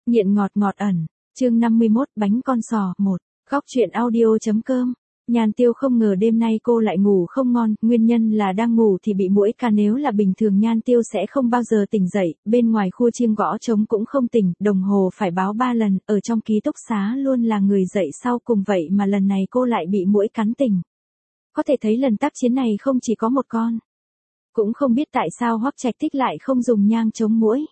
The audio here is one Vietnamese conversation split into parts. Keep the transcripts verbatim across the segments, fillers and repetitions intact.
Nghiện ngọt ngọt ẩn, chương năm mươi mốt bánh con sò, một, góc truyện audio.com. Nhan Tiêu không ngờ đêm nay cô lại ngủ không ngon, nguyên nhân là đang ngủ thì bị muỗi cắn, nếu là bình thường Nhan Tiêu sẽ không bao giờ tỉnh dậy, bên ngoài khua chiêng gõ trống cũng không tỉnh, đồng hồ phải báo ba lần, ở trong ký túc xá luôn là người dậy sau cùng, vậy mà lần này cô lại bị muỗi cắn tỉnh. Có thể thấy lần tác chiến này không chỉ có một con. Cũng không biết tại sao Hoắc Trạch Tích lại không dùng nhang chống muỗi.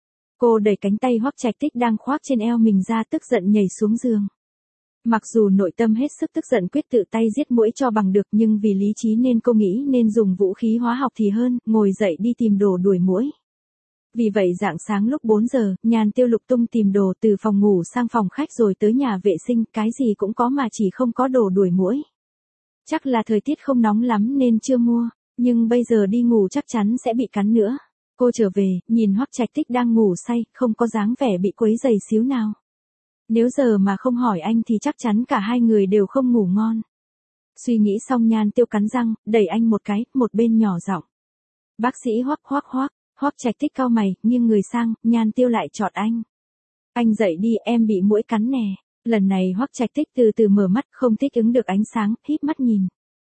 Cô đẩy cánh tay Hoắc Trạch Tích đang khoác trên eo mình ra, tức giận nhảy xuống giường. Mặc dù nội tâm hết sức tức giận quyết tự tay giết muỗi cho bằng được, nhưng vì lý trí nên cô nghĩ nên dùng vũ khí hóa học thì hơn, ngồi dậy đi tìm đồ đuổi muỗi. Vì vậy rạng sáng lúc bốn giờ, Nhan Tiêu lục tung tìm đồ từ phòng ngủ sang phòng khách rồi tới nhà vệ sinh, cái gì cũng có mà chỉ không có đồ đuổi muỗi. Chắc là thời tiết không nóng lắm nên chưa mua, nhưng bây giờ đi ngủ chắc chắn sẽ bị cắn nữa. Cô trở về, nhìn Hoắc Trạch Tích đang ngủ say, không có dáng vẻ bị quấy rầy xíu nào. Nếu giờ mà không hỏi anh thì chắc chắn cả hai người đều không ngủ ngon. Suy nghĩ xong Nhan Tiêu cắn răng, đẩy anh một cái, một bên nhỏ giọng. Bác sĩ Hoắc Hoắc Hoắc. Hoắc Trạch Tích cau mày, nghiêng người sang, Nhan Tiêu lại chọt anh. Anh dậy đi, em bị muỗi cắn nè. Lần này Hoắc Trạch Tích từ từ mở mắt, không thích ứng được ánh sáng, híp mắt nhìn.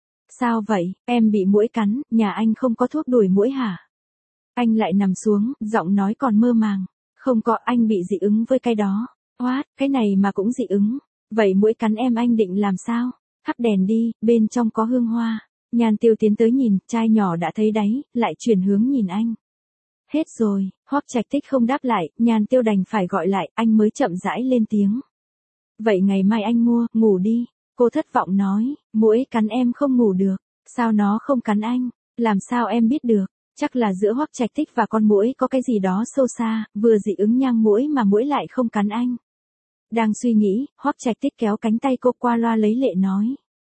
Sao vậy, em bị muỗi cắn, nhà anh không có thuốc đuổi muỗi hả? Anh lại nằm xuống, giọng nói còn mơ màng. Không có, anh bị dị ứng với cái đó. What, cái này mà cũng dị ứng. Vậy muỗi cắn em anh định làm sao? Thắp đèn đi, bên trong có hương hoa. Nhan Tiêu tiến tới nhìn, chai nhỏ đã thấy đáy, lại chuyển hướng nhìn anh. Hết rồi, Hoắc Trạch Tích không đáp lại, Nhan Tiêu đành phải gọi lại, anh mới chậm rãi lên tiếng. Vậy ngày mai anh mua, ngủ đi. Cô thất vọng nói, muỗi cắn em không ngủ được. Sao nó không cắn anh? Làm sao em biết được? Chắc là giữa Hoắc Trạch Tích và con muỗi có cái gì đó sâu xa, vừa dị ứng nhang muỗi mà muỗi lại không cắn anh. Đang suy nghĩ, Hoắc Trạch Tích kéo cánh tay cô qua loa lấy lệ nói.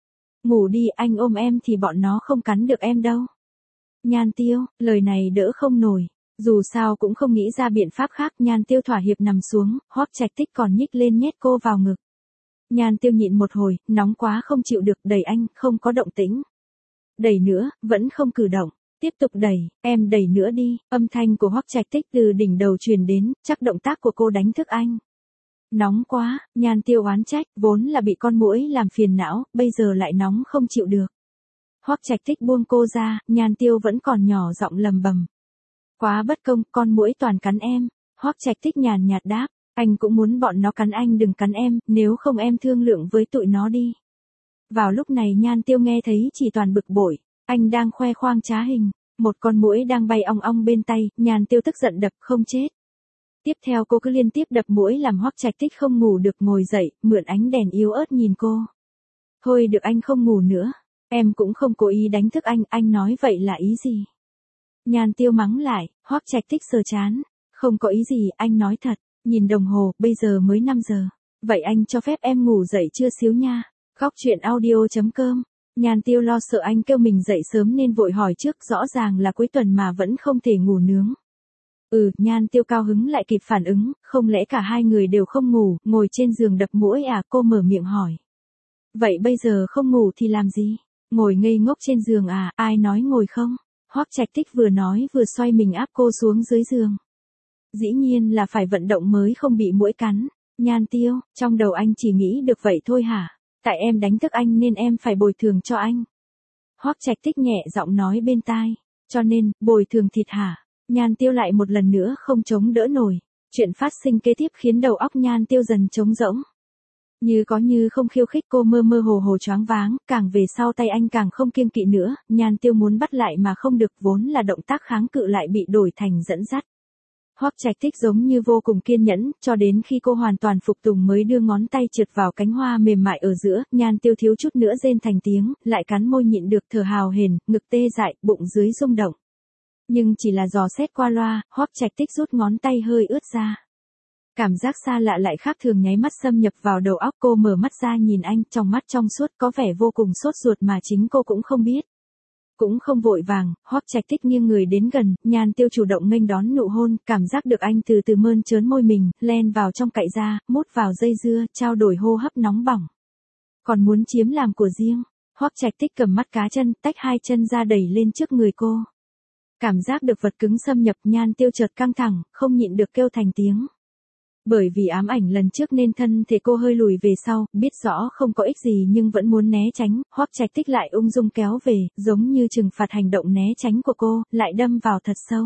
Ngủ đi, anh ôm em thì bọn nó không cắn được em đâu. Nhan Tiêu, lời này đỡ không nổi. Dù sao cũng không nghĩ ra biện pháp khác, Nhan Tiêu thỏa hiệp nằm xuống, Hoắc Trạch Tích còn nhích lên nhét cô vào ngực. Nhan Tiêu nhịn một hồi, nóng quá không chịu được, đẩy anh, không có động tĩnh. Đẩy nữa, vẫn không cử động. Tiếp tục đẩy, em đẩy nữa đi, âm thanh của Hoắc Trạch Tích từ đỉnh đầu truyền đến, chắc động tác của cô đánh thức anh. Nóng quá, Nhan Tiêu oán trách, vốn là bị con muỗi làm phiền não, bây giờ lại nóng không chịu được. Hoắc Trạch Tích buông cô ra, Nhan Tiêu vẫn còn nhỏ giọng lầm bầm. Quá bất công, con muỗi toàn cắn em. Hoắc Trạch Tích nhàn nhạt đáp, anh cũng muốn bọn nó cắn anh đừng cắn em, nếu không em thương lượng với tụi nó đi. Vào lúc này Nhan Tiêu nghe thấy chỉ toàn bực bội, anh đang khoe khoang trá hình, một con muỗi đang bay ong ong bên tay, Nhan Tiêu tức giận đập không chết. Tiếp theo cô cứ liên tiếp đập muỗi làm Hoắc Trạch Tích không ngủ được, ngồi dậy, mượn ánh đèn yếu ớt nhìn cô. Thôi được, anh không ngủ nữa, em cũng không cố ý đánh thức anh, anh nói vậy là ý gì? Nhan Tiêu mắng lại, Hoắc Trạch Tích sờ chán, không có ý gì, anh nói thật, nhìn đồng hồ, bây giờ mới năm giờ, vậy anh cho phép em ngủ dậy chưa xíu nha. Góc truyện audio.com. Nhan Tiêu lo sợ anh kêu mình dậy sớm nên vội hỏi trước, rõ ràng là cuối tuần mà vẫn không thể ngủ nướng. Ừ, Nhan Tiêu cao hứng lại kịp phản ứng, không lẽ cả hai người đều không ngủ, ngồi trên giường đập muỗi à? Cô mở miệng hỏi. Vậy bây giờ không ngủ thì làm gì? Ngồi ngây ngốc trên giường à? Ai nói ngồi không? Hoắc Trạch Tích vừa nói vừa xoay mình áp cô xuống dưới giường. Dĩ nhiên là phải vận động mới không bị muỗi cắn. Nhan Tiêu, trong đầu anh chỉ nghĩ được vậy thôi hả? Tại em đánh thức anh nên em phải bồi thường cho anh. Hoắc Trạch Tích nhẹ giọng nói bên tai. Cho nên, bồi thường thịt hả? Nhan Tiêu lại một lần nữa không chống đỡ nổi. Chuyện phát sinh kế tiếp khiến đầu óc Nhan Tiêu dần trống rỗng. Như có như không khiêu khích cô mơ mơ hồ hồ choáng váng, càng về sau tay anh càng không kiêng kỵ nữa, Nhan Tiêu muốn bắt lại mà không được, vốn là động tác kháng cự lại bị đổi thành dẫn dắt. Hoắc Trạch Tích giống như vô cùng kiên nhẫn, cho đến khi cô hoàn toàn phục tùng mới đưa ngón tay trượt vào cánh hoa mềm mại ở giữa, Nhan Tiêu thiếu chút nữa rên thành tiếng, lại cắn môi nhịn được thở hào hển, ngực tê dại, bụng dưới rung động. Nhưng chỉ là dò xét qua loa, Hoắc Trạch Tích rút ngón tay hơi ướt ra. Cảm giác xa lạ lại khác thường nháy mắt xâm nhập vào đầu óc cô, mở mắt ra nhìn anh, trong mắt trong suốt có vẻ vô cùng sốt ruột mà chính cô cũng không biết. Cũng không vội vàng, Hoắc Trạch Tích nghiêng người đến gần, Nhan Tiêu chủ động nghênh đón nụ hôn, cảm giác được anh từ từ mơn trớn môi mình, len vào trong cạy da, mút vào dây dưa, trao đổi hô hấp nóng bỏng. Còn muốn chiếm làm của riêng, Hoắc Trạch Tích cầm mắt cá chân, tách hai chân ra đẩy lên trước người cô. Cảm giác được vật cứng xâm nhập, Nhan Tiêu chợt căng thẳng, không nhịn được kêu thành tiếng. Bởi vì ám ảnh lần trước nên thân thể cô hơi lùi về sau, biết rõ không có ích gì nhưng vẫn muốn né tránh, Hoắc Trạch Tích lại ung dung kéo về, giống như trừng phạt hành động né tránh của cô, lại đâm vào thật sâu.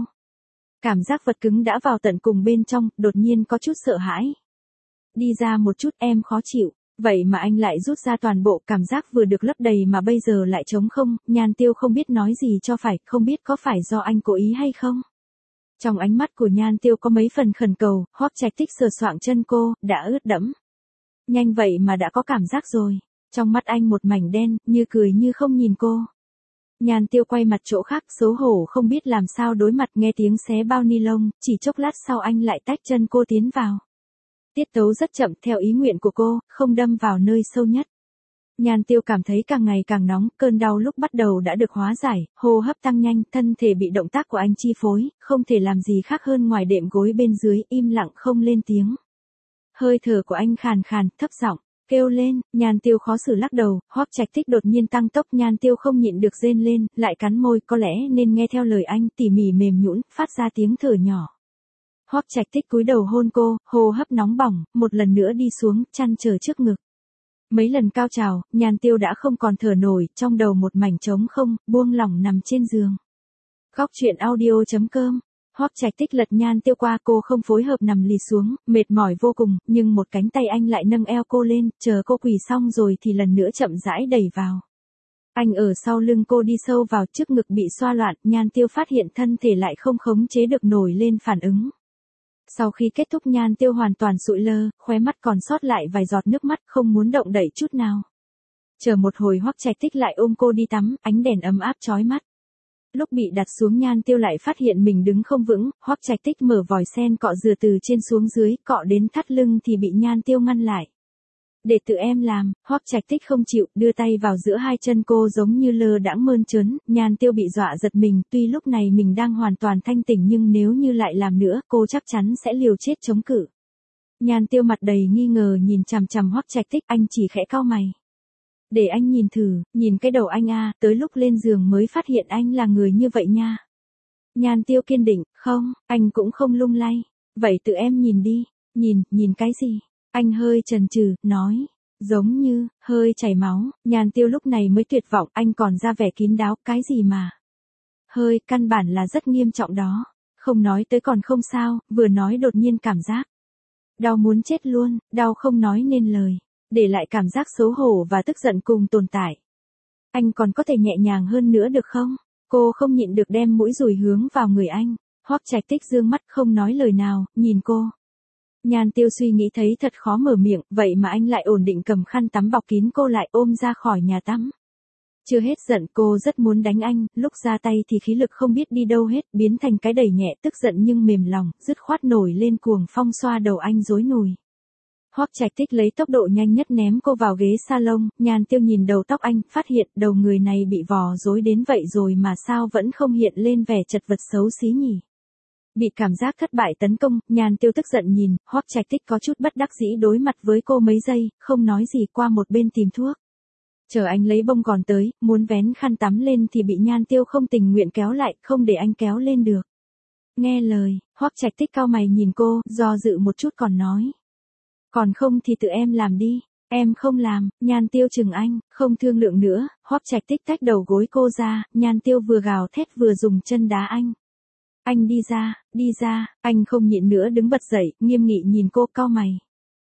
Cảm giác vật cứng đã vào tận cùng bên trong, đột nhiên có chút sợ hãi. Đi ra một chút, em khó chịu. Vậy mà anh lại rút ra toàn bộ, cảm giác vừa được lấp đầy mà bây giờ lại trống không, Nhan Tiêu không biết nói gì cho phải, không biết có phải do anh cố ý hay không. Trong ánh mắt của Nhan Tiêu có mấy phần khẩn cầu, Hoắc Trạch Tích sờ soạng chân cô, đã ướt đẫm. Nhanh vậy mà đã có cảm giác rồi. Trong mắt anh một mảnh đen, như cười như không nhìn cô. Nhan Tiêu quay mặt chỗ khác, xấu hổ không biết làm sao đối mặt, nghe tiếng xé bao ni lông, chỉ chốc lát sau anh lại tách chân cô tiến vào. Tiết tấu rất chậm theo ý nguyện của cô, không đâm vào nơi sâu nhất. Nhan Tiêu cảm thấy càng ngày càng nóng, cơn đau lúc bắt đầu đã được hóa giải, hô hấp tăng nhanh, thân thể bị động tác của anh chi phối, không thể làm gì khác hơn ngoài đệm gối bên dưới, im lặng không lên tiếng. Hơi thở của anh khàn khàn, thấp giọng, kêu lên, Nhan Tiêu khó xử lắc đầu, Hoắc Trạch Tích đột nhiên tăng tốc, Nhan Tiêu không nhịn được rên lên, lại cắn môi, có lẽ nên nghe theo lời anh, tỉ mỉ mềm nhũn, phát ra tiếng thở nhỏ. Hoắc Trạch Tích cúi đầu hôn cô, hô hấp nóng bỏng, một lần nữa đi xuống, chăn trở trước ngực. Mấy lần cao trào, Nhan Tiêu đã không còn thở nổi, trong đầu một mảnh trống không, buông lỏng nằm trên giường. Góc truyện audio chấm com. Hoắc Trạch Tích lật Nhan Tiêu qua, cô không phối hợp nằm lì xuống, mệt mỏi vô cùng, nhưng một cánh tay anh lại nâng eo cô lên, chờ cô quỳ xong rồi thì lần nữa chậm rãi đẩy vào. Anh ở sau lưng cô đi sâu vào, trước ngực bị xoa loạn, Nhan Tiêu phát hiện thân thể lại không khống chế được nổi lên phản ứng. Sau khi kết thúc Nhan Tiêu hoàn toàn sụi lơ, khóe mắt còn sót lại vài giọt nước mắt, không muốn động đậy chút nào. Chờ một hồi Hoắc Trạch Tích lại ôm cô đi tắm, ánh đèn ấm áp chói mắt. Lúc bị đặt xuống Nhan Tiêu lại phát hiện mình đứng không vững, Hoắc Trạch Tích mở vòi sen cọ rửa từ trên xuống dưới, cọ đến thắt lưng thì bị Nhan Tiêu ngăn lại. Để tự em làm, Hoắc Trạch Tích không chịu, đưa tay vào giữa hai chân cô giống như lơ đãng mơn trớn, Nhan Tiêu bị dọa giật mình, tuy lúc này mình đang hoàn toàn thanh tỉnh nhưng nếu như lại làm nữa, cô chắc chắn sẽ liều chết chống cự. Nhan Tiêu mặt đầy nghi ngờ nhìn chằm chằm Hoắc Trạch Tích, anh chỉ khẽ cau mày. Để anh nhìn thử, nhìn cái đầu anh a, tới lúc lên giường mới phát hiện anh là người như vậy nha. Nhan Tiêu kiên định, không, anh cũng không lung lay. Vậy tự em nhìn đi, nhìn, nhìn cái gì? Anh hơi chần chừ, nói, giống như, hơi chảy máu, Nhan Tiêu lúc này mới tuyệt vọng, anh còn ra vẻ kín đáo, cái gì mà. Hơi, căn bản là rất nghiêm trọng đó, không nói tới còn không sao, vừa nói đột nhiên cảm giác. Đau muốn chết luôn, đau không nói nên lời, để lại cảm giác xấu hổ và tức giận cùng tồn tại. Anh còn có thể nhẹ nhàng hơn nữa được không? Cô không nhịn được đem mũi dùi hướng vào người anh, Hoắc Trạch Tích dương mắt không nói lời nào, nhìn cô. Nhan Tiêu suy nghĩ thấy thật khó mở miệng, vậy mà anh lại ổn định cầm khăn tắm bọc kín cô lại ôm ra khỏi nhà tắm. Chưa hết giận cô rất muốn đánh anh, lúc ra tay thì khí lực không biết đi đâu hết, biến thành cái đẩy nhẹ tức giận nhưng mềm lòng, dứt khoát nổi lên cuồng phong xoa đầu anh rối nùi. Hoắc Trạch Tích lấy tốc độ nhanh nhất ném cô vào ghế salon, Nhan Tiêu nhìn đầu tóc anh, phát hiện đầu người này bị vò rối đến vậy rồi mà sao vẫn không hiện lên vẻ chật vật xấu xí nhỉ. Bị cảm giác thất bại tấn công, Nhan Tiêu tức giận nhìn, Hoắc Trạch Tích có chút bất đắc dĩ đối mặt với cô mấy giây, không nói gì qua một bên tìm thuốc. Chờ anh lấy bông gòn tới, muốn vén khăn tắm lên thì bị Nhan Tiêu không tình nguyện kéo lại, không để anh kéo lên được. Nghe lời, Hoắc Trạch Tích cau mày nhìn cô, do dự một chút còn nói. Còn không thì tự em làm đi, em không làm, Nhan Tiêu chừng anh, không thương lượng nữa, Hoắc Trạch Tích tách đầu gối cô ra, Nhan Tiêu vừa gào thét vừa dùng chân đá anh. Anh đi ra, đi ra, anh không nhịn nữa đứng bật dậy, nghiêm nghị nhìn cô cau mày.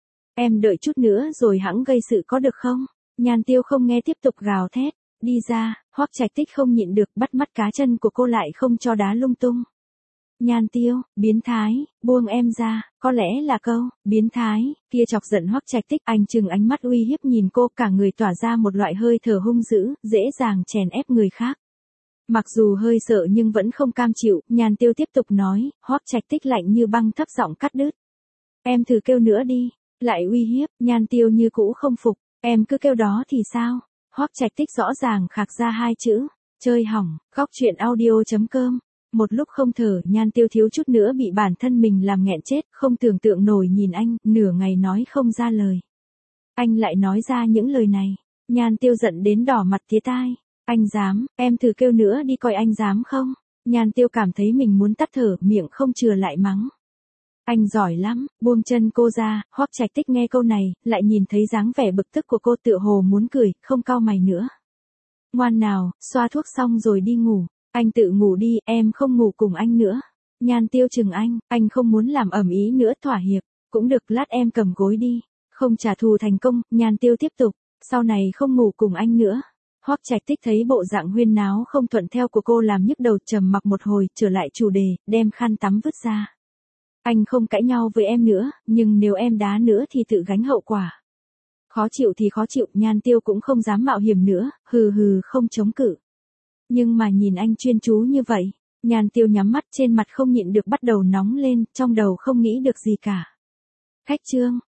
Em đợi chút nữa rồi hẵng gây sự có được không? Nhan Tiêu không nghe tiếp tục gào thét, đi ra, Hoắc Trạch Tích không nhịn được bắt mắt cá chân của cô lại không cho đá lung tung. Nhan Tiêu, biến thái, buông em ra, có lẽ là câu, biến thái, kia chọc giận Hoắc Trạch Tích, anh trừng ánh mắt uy hiếp nhìn cô, cả người tỏa ra một loại hơi thở hung dữ, dễ dàng chèn ép người khác. Mặc dù hơi sợ nhưng vẫn không cam chịu, Nhan Tiêu tiếp tục nói, Hoắc Trạch Tích lạnh như băng thấp giọng cắt đứt. Em thử kêu nữa đi, lại uy hiếp, Nhan Tiêu như cũ không phục, em cứ kêu đó thì sao? Hoắc Trạch Tích rõ ràng khạc ra hai chữ, chơi hỏng, góc truyện audio chấm com. Một lúc không thở, Nhan Tiêu thiếu chút nữa bị bản thân mình làm nghẹn chết, không tưởng tượng nổi nhìn anh, nửa ngày nói không ra lời. Anh lại nói ra những lời này, Nhan Tiêu giận đến đỏ mặt tía tai. Anh dám, em thử kêu nữa đi coi anh dám không? Nhan Tiêu cảm thấy mình muốn tắt thở, miệng không chừa lại mắng. Anh giỏi lắm, buông chân cô ra. Hoắc Trạch Tích nghe câu này, lại nhìn thấy dáng vẻ bực tức của cô tựa hồ muốn cười, không cau mày nữa. Ngoan nào, xoa thuốc xong rồi đi ngủ. Anh tự ngủ đi, em không ngủ cùng anh nữa. Nhan Tiêu chừng anh, anh không muốn làm ầm ĩ nữa, thỏa hiệp. Cũng được, lát em cầm gối đi. Không trả thù thành công, Nhan Tiêu tiếp tục. Sau này không ngủ cùng anh nữa. Hoắc Trạch Tích thấy bộ dạng huyên náo không thuận theo của cô làm nhức đầu, trầm mặc một hồi, trở lại chủ đề, đem khăn tắm vứt ra. Anh không cãi nhau với em nữa, nhưng nếu em đá nữa thì tự gánh hậu quả. Khó chịu thì khó chịu, Nhan Tiêu cũng không dám mạo hiểm nữa, hừ hừ không chống cự. Nhưng mà nhìn anh chuyên chú như vậy, Nhan Tiêu nhắm mắt, trên mặt không nhịn được bắt đầu nóng lên, trong đầu không nghĩ được gì cả. Khách trương,